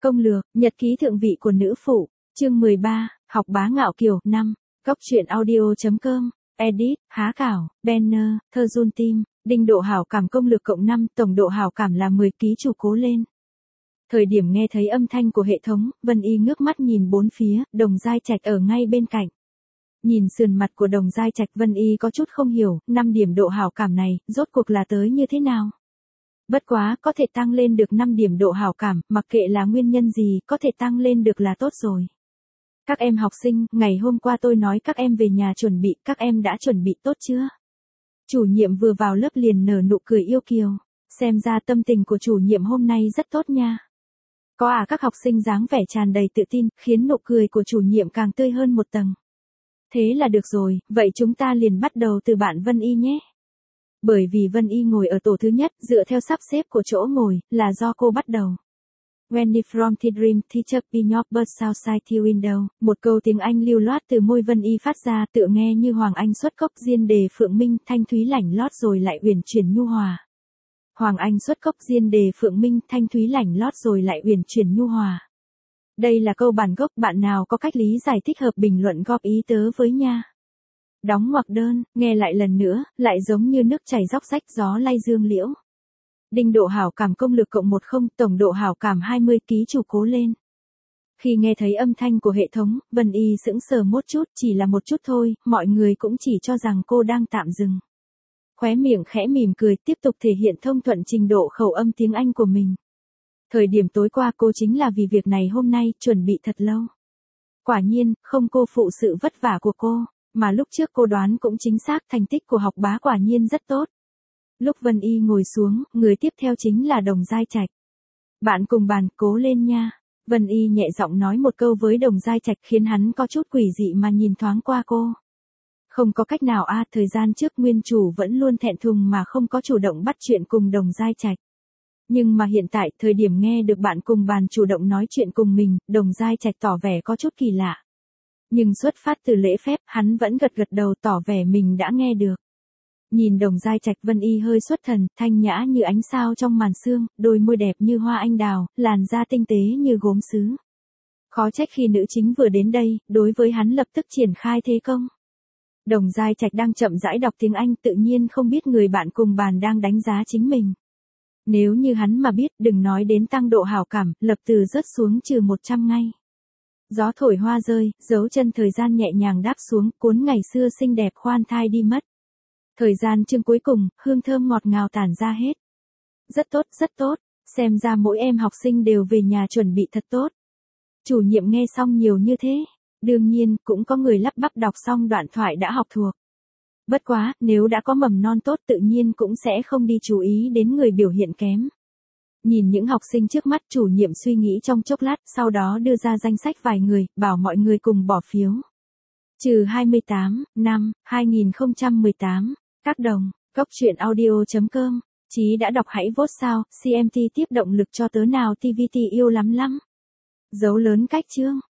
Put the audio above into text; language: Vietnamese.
Công lược, nhật ký thượng vị của nữ phụ, chương 13, học bá ngạo kiều, 5, góc truyện audio.com, edit, há cảo, banner, thơ run tim, đinh độ hảo cảm công lược cộng 5, tổng độ hảo cảm là 10 ký chủ cố lên. Thời điểm nghe thấy âm thanh của hệ thống, Vân Y ngước mắt nhìn bốn phía, Đồng Giai Trạch ở ngay bên cạnh. Nhìn sườn mặt của Đồng Giai Trạch, Vân Y có chút không hiểu, 5 điểm độ hảo cảm này, rốt cuộc là tới như thế nào? Bất quá, có thể tăng lên được 5 điểm độ hảo cảm, mặc kệ là nguyên nhân gì, có thể tăng lên được là tốt rồi. Các em học sinh, ngày hôm qua tôi nói các em về nhà chuẩn bị, các em đã chuẩn bị tốt chưa? Chủ nhiệm vừa vào lớp liền nở nụ cười yêu kiều, xem ra tâm tình của chủ nhiệm hôm nay rất tốt nha. Có các học sinh dáng vẻ tràn đầy tự tin, khiến nụ cười của chủ nhiệm càng tươi hơn một tầng. Thế là được rồi, vậy chúng ta liền bắt đầu từ bạn Vân Y nhé. Bởi vì Vân Y ngồi ở tổ thứ nhất, dựa theo sắp xếp của chỗ ngồi, là do cô bắt đầu. When you from the dream teacher be your bird outside the window, một câu tiếng Anh lưu loát từ môi Vân Y phát ra, tựa nghe như Hoàng Anh xuất cốc diên đề phượng minh, thanh thúy lảnh lót rồi lại uyển chuyển nhu hòa. Hoàng Anh xuất cốc diên đề phượng minh, thanh thúy lảnh lót rồi lại uyển chuyển nhu hòa. Đây là câu bản gốc, bạn nào có cách lý giải thích hợp bình luận góp ý tớ với nha. Đóng ngoặc đơn, nghe lại lần nữa, lại giống như nước chảy róc rách gió lay dương liễu. Đinh độ hảo cảm công lược cộng 10, tổng độ hảo cảm 20, ký chủ cố lên. Khi nghe thấy âm thanh của hệ thống, Vân Y sững sờ một chút, chỉ là một chút thôi, mọi người cũng chỉ cho rằng cô đang tạm dừng. Khóe miệng khẽ mỉm cười, tiếp tục thể hiện thông thuận trình độ khẩu âm tiếng Anh của mình. Thời điểm tối qua cô chính là vì việc này hôm nay, chuẩn bị thật lâu. Quả nhiên, không cô phụ sự vất vả của cô, mà lúc trước cô đoán cũng chính xác, thành tích của học bá quả nhiên rất tốt. Lúc Vân Y ngồi xuống, người tiếp theo chính là Đồng Giai Trạch. Bạn cùng bàn, cố lên nha. Vân Y nhẹ giọng nói một câu với Đồng Giai Trạch khiến hắn có chút quỷ dị mà nhìn thoáng qua cô. Không có cách nào thời gian trước nguyên chủ vẫn luôn thẹn thùng mà không có chủ động bắt chuyện cùng Đồng Giai Trạch. Nhưng mà hiện tại, thời điểm nghe được bạn cùng bàn chủ động nói chuyện cùng mình, Đồng Giai Trạch tỏ vẻ có chút kỳ lạ. Nhưng xuất phát từ lễ phép, hắn vẫn gật gật đầu tỏ vẻ mình đã nghe được. Nhìn Đồng Giai Trạch, Vân Y hơi xuất thần, thanh nhã như ánh sao trong màn sương, đôi môi đẹp như hoa anh đào, làn da tinh tế như gốm sứ. Khó trách khi nữ chính vừa đến đây, đối với hắn lập tức triển khai thế công. Đồng Giai Trạch đang chậm rãi đọc tiếng Anh, tự nhiên không biết người bạn cùng bàn đang đánh giá chính mình. Nếu như hắn mà biết, đừng nói đến tăng độ hảo cảm, lập từ rớt xuống trừ 100 ngay. Gió thổi hoa rơi, dấu chân thời gian nhẹ nhàng đáp xuống, cuốn ngày xưa xinh đẹp khoan thai đi mất. Thời gian chương cuối cùng, hương thơm ngọt ngào tản ra hết. Rất tốt, rất tốt, xem ra mỗi em học sinh đều về nhà chuẩn bị thật tốt. Chủ nhiệm nghe xong nhiều như thế, đương nhiên, cũng có người lắp bắp đọc xong đoạn thoại đã học thuộc. Bất quá, nếu đã có mầm non tốt tự nhiên cũng sẽ không đi chú ý đến người biểu hiện kém. Nhìn những học sinh trước mắt, chủ nhiệm suy nghĩ trong chốc lát, sau đó đưa ra danh sách vài người, bảo mọi người cùng bỏ phiếu. Trừ 28, năm, 2018, các đồng, góc truyện audio.com, Chí đã đọc hãy vote sao, CMT tiếp động lực cho tớ nào TVT yêu lắm lắm. Dấu lớn cách chương.